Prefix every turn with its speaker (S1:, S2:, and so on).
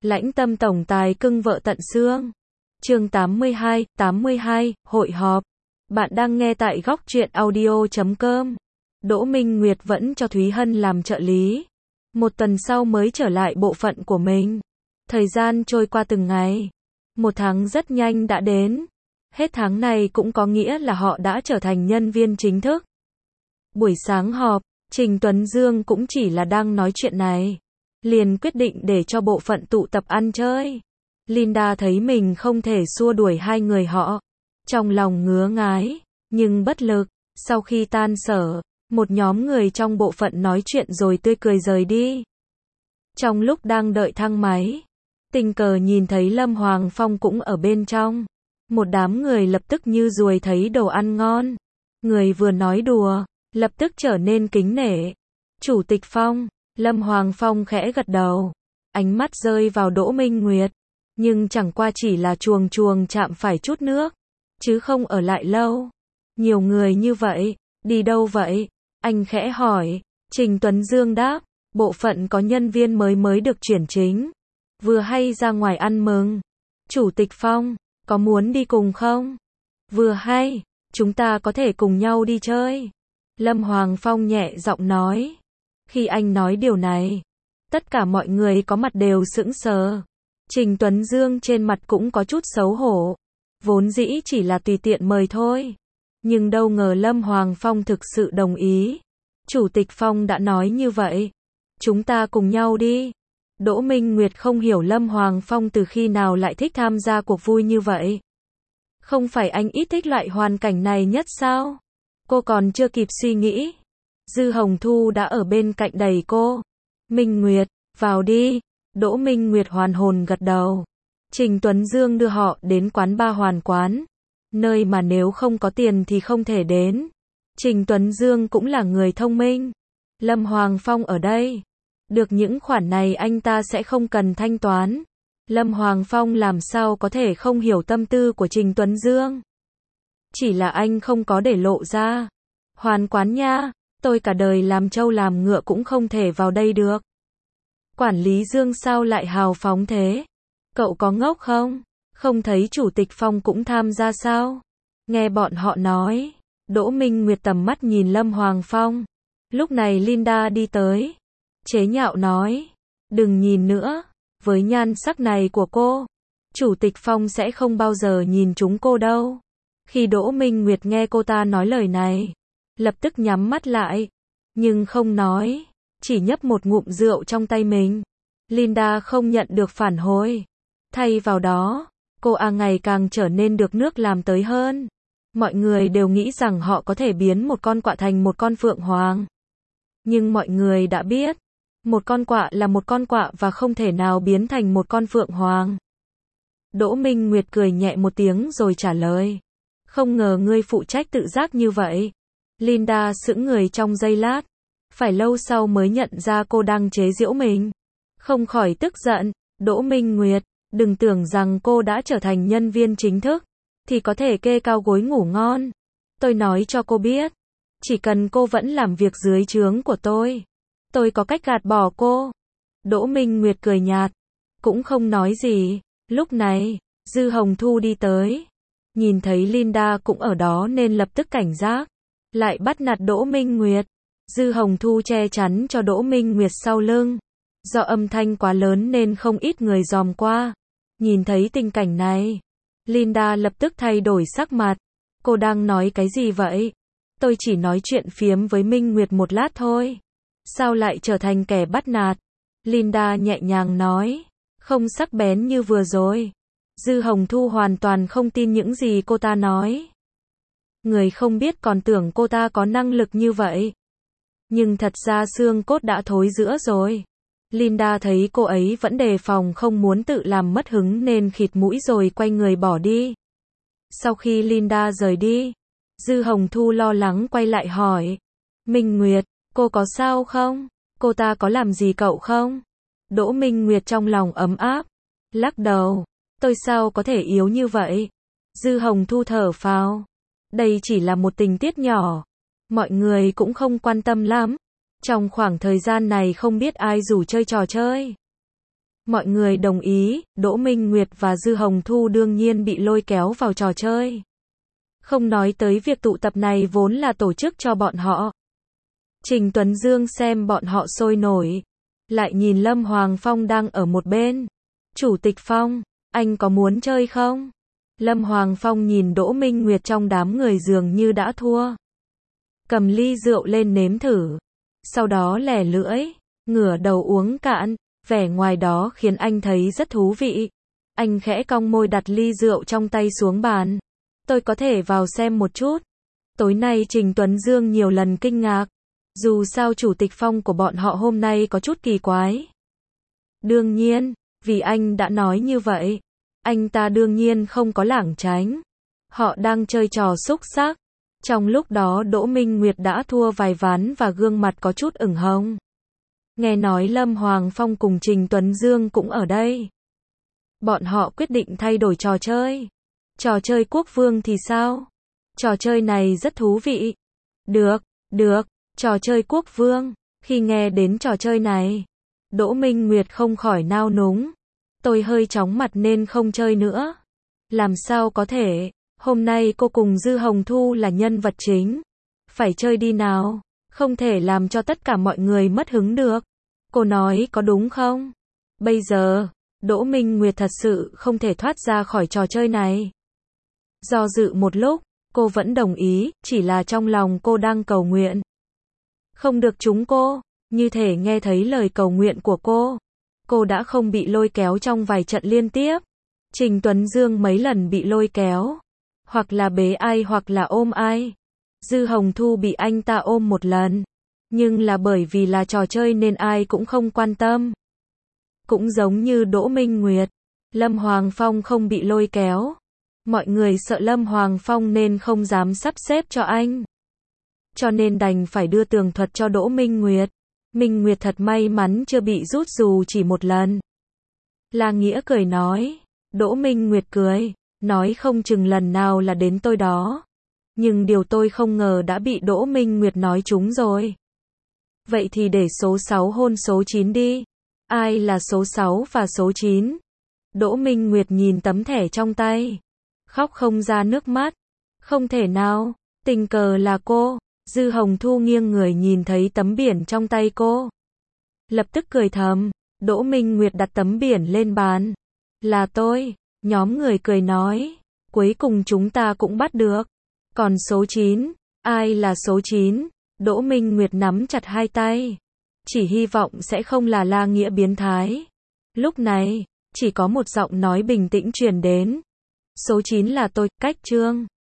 S1: Lãnh tâm tổng tài cưng vợ tận xương. Chương 82, hội họp. Bạn đang nghe tại góc truyện audio.com. Đỗ Minh Nguyệt vẫn cho Thúy Hân làm trợ lý. Một tuần sau mới trở lại bộ phận của mình. Thời gian trôi qua từng ngày. Một tháng rất nhanh đã đến. Hết tháng này cũng có nghĩa là họ đã trở thành nhân viên chính thức. Buổi sáng họp, Trình Tuấn Dương cũng chỉ là đang nói chuyện này. Liền quyết định để cho bộ phận tụ tập ăn chơi. Linda thấy mình không thể xua đuổi hai người họ. Trong lòng ngứa ngái, nhưng bất lực. Sau khi tan sở, một nhóm người trong bộ phận nói chuyện rồi tươi cười rời đi. Trong lúc đang đợi thang máy, tình cờ nhìn thấy Lâm Hoàng Phong cũng ở bên trong. Một đám người lập tức như ruồi thấy đồ ăn ngon. Người vừa nói đùa, lập tức trở nên kính nể. Chủ tịch Phong, Lâm Hoàng Phong khẽ gật đầu. Ánh mắt rơi vào Đỗ Minh Nguyệt. Nhưng chẳng qua chỉ là chuồng chạm phải chút nước. Chứ không ở lại lâu. Nhiều người như vậy, đi đâu vậy? Anh khẽ hỏi. Trình Tuấn Dương đáp. Bộ phận có nhân viên mới được chuyển chính. Vừa hay ra ngoài ăn mừng. Chủ tịch Phong, có muốn đi cùng không? Vừa hay, chúng ta có thể cùng nhau đi chơi. Lâm Hoàng Phong nhẹ giọng nói. Khi anh nói điều này, tất cả mọi người có mặt đều sững sờ. Trình Tuấn Dương trên mặt cũng có chút xấu hổ. Vốn dĩ chỉ là tùy tiện mời thôi. Nhưng đâu ngờ Lâm Hoàng Phong thực sự đồng ý. Chủ tịch Phong đã nói như vậy. Chúng ta cùng nhau đi. Đỗ Minh Nguyệt không hiểu Lâm Hoàng Phong từ khi nào lại thích tham gia cuộc vui như vậy. Không phải anh ít thích loại hoàn cảnh này nhất sao? Cô còn chưa kịp suy nghĩ. Dư Hồng Thu đã ở bên cạnh đẩy cô. Minh Nguyệt, vào đi. Đỗ Minh Nguyệt hoàn hồn gật đầu. Trình Tuấn Dương đưa họ đến quán bar Hoàn Quán. Nơi mà nếu không có tiền thì không thể đến. Trình Tuấn Dương cũng là người thông minh. Lâm Hoàng Phong ở đây. Được những khoản này anh ta sẽ không cần thanh toán. Lâm Hoàng Phong làm sao có thể không hiểu tâm tư của Trình Tuấn Dương. Chỉ là anh không có để lộ ra. Hoàn Quán nha, tôi cả đời làm trâu làm ngựa cũng không thể vào đây được. Quản lý Dương sao lại hào phóng thế? Cậu có ngốc không? Không thấy Chủ tịch Phong cũng tham gia sao? Nghe bọn họ nói. Đỗ Minh Nguyệt tầm mắt nhìn Lâm Hoàng Phong. Lúc này Linda đi tới. Chế nhạo nói. Đừng nhìn nữa. Với nhan sắc này của cô, Chủ tịch Phong sẽ không bao giờ nhìn chúng cô đâu. Khi Đỗ Minh Nguyệt nghe cô ta nói lời này, lập tức nhắm mắt lại. Nhưng không nói. Chỉ nhấp một ngụm rượu trong tay mình. Linda không nhận được phản hồi. Thay vào đó, cô ngày càng trở nên được nước làm tới hơn. Mọi người đều nghĩ rằng họ có thể biến một con quạ thành một con phượng hoàng. Nhưng mọi người đã biết, một con quạ là một con quạ và không thể nào biến thành một con phượng hoàng. Đỗ Minh Nguyệt cười nhẹ một tiếng rồi trả lời. Không ngờ ngươi phụ trách tự giác như vậy. Linda sững người trong giây lát. Phải lâu sau mới nhận ra cô đang chế giễu mình. Không khỏi tức giận. Đỗ Minh Nguyệt, đừng tưởng rằng cô đã trở thành nhân viên chính thức thì có thể kê cao gối ngủ ngon. Tôi nói cho cô biết, chỉ cần cô vẫn làm việc dưới trướng của tôi có cách gạt bỏ cô. Đỗ Minh Nguyệt cười nhạt, cũng không nói gì. Lúc này, Dư Hồng Thu đi tới. Nhìn thấy Linda cũng ở đó nên lập tức cảnh giác. Lại bắt nạt Đỗ Minh Nguyệt. Dư Hồng Thu che chắn cho Đỗ Minh Nguyệt sau lưng. Do âm thanh quá lớn nên không ít người dòm qua. Nhìn thấy tình cảnh này, Linda lập tức thay đổi sắc mặt. Cô đang nói cái gì vậy? Tôi chỉ nói chuyện phiếm với Minh Nguyệt một lát thôi. Sao lại trở thành kẻ bắt nạt? Linda nhẹ nhàng nói. Không sắc bén như vừa rồi. Dư Hồng Thu hoàn toàn không tin những gì cô ta nói. Người không biết còn tưởng cô ta có năng lực như vậy. Nhưng thật ra xương cốt đã thối rữa rồi. Linda thấy cô ấy vẫn đề phòng không muốn tự làm mất hứng nên khịt mũi rồi quay người bỏ đi. Sau khi Linda rời đi, Dư Hồng Thu lo lắng quay lại hỏi. Minh Nguyệt, cô có sao không? Cô ta có làm gì cậu không? Đỗ Minh Nguyệt trong lòng ấm áp. Lắc đầu. Tôi sao có thể yếu như vậy? Dư Hồng Thu thở phào. Đây chỉ là một tình tiết nhỏ. Mọi người cũng không quan tâm lắm. Trong khoảng thời gian này không biết ai rủ chơi trò chơi. Mọi người đồng ý, Đỗ Minh Nguyệt và Dư Hồng Thu đương nhiên bị lôi kéo vào trò chơi. Không nói tới việc tụ tập này vốn là tổ chức cho bọn họ. Trình Tuấn Dương xem bọn họ sôi nổi, lại nhìn Lâm Hoàng Phong đang ở một bên. Chủ tịch Phong, anh có muốn chơi không? Lâm Hoàng Phong nhìn Đỗ Minh Nguyệt trong đám người dường như đã thua. Cầm ly rượu lên nếm thử. Sau đó lẻ lưỡi, ngửa đầu uống cạn, vẻ ngoài đó khiến anh thấy rất thú vị. Anh khẽ cong môi đặt ly rượu trong tay xuống bàn. Tôi có thể vào xem một chút. Tối nay Trình Tuấn Dương nhiều lần kinh ngạc. Dù sao chủ tịch Phong của bọn họ hôm nay có chút kỳ quái. Đương nhiên, vì anh đã nói như vậy, anh ta đương nhiên không có lảng tránh. Họ đang chơi trò xúc xắc. Trong lúc đó Đỗ Minh Nguyệt đã thua vài ván và gương mặt có chút ửng hồng. Nghe nói Lâm Hoàng Phong cùng Trình Tuấn Dương cũng ở đây. Bọn họ quyết định thay đổi trò chơi. Trò chơi quốc vương thì sao? Trò chơi này rất thú vị. Được, trò chơi quốc vương. Khi nghe đến trò chơi này, Đỗ Minh Nguyệt không khỏi nao núng. Tôi hơi chóng mặt nên không chơi nữa. Làm sao có thể, hôm nay cô cùng Dư Hồng Thu là nhân vật chính. Phải chơi đi nào, không thể làm cho tất cả mọi người mất hứng được. Cô nói có đúng không? Bây giờ, Đỗ Minh Nguyệt thật sự không thể thoát ra khỏi trò chơi này. Do dự một lúc, cô vẫn đồng ý, chỉ là trong lòng cô đang cầu nguyện. Không được chúng cô, như thể nghe thấy lời cầu nguyện của cô. Cô đã không bị lôi kéo trong vài trận liên tiếp. Trình Tuấn Dương mấy lần bị lôi kéo. Hoặc là bế ai hoặc là ôm ai. Dư Hồng Thu bị anh ta ôm một lần. Nhưng là bởi vì là trò chơi nên ai cũng không quan tâm. Cũng giống như Đỗ Minh Nguyệt, Lâm Hoàng Phong không bị lôi kéo. Mọi người sợ Lâm Hoàng Phong nên không dám sắp xếp cho anh. Cho nên đành phải đưa tường thuật cho Đỗ Minh Nguyệt. Minh Nguyệt thật may mắn chưa bị rút dù chỉ một lần. La Nghĩa cười nói. Đỗ Minh Nguyệt cười, nói không chừng lần nào là đến tôi đó. Nhưng điều tôi không ngờ đã bị Đỗ Minh Nguyệt nói trúng rồi. Vậy thì để số 6 hôn số 9 đi. Ai là số 6 và số 9? Đỗ Minh Nguyệt nhìn tấm thẻ trong tay. Khóc không ra nước mắt. Không thể nào, tình cờ là cô. Dư Hồng Thu nghiêng người nhìn thấy tấm biển trong tay cô. Lập tức cười thầm. Đỗ Minh Nguyệt đặt tấm biển lên bàn. Là tôi. Nhóm người cười nói. Cuối cùng chúng ta cũng bắt được. Còn số 9, ai là số 9? Đỗ Minh Nguyệt nắm chặt hai tay. Chỉ hy vọng sẽ không là La Nghĩa biến thái. Lúc này, chỉ có một giọng nói bình tĩnh truyền đến. Số 9 là tôi, Cách Trương.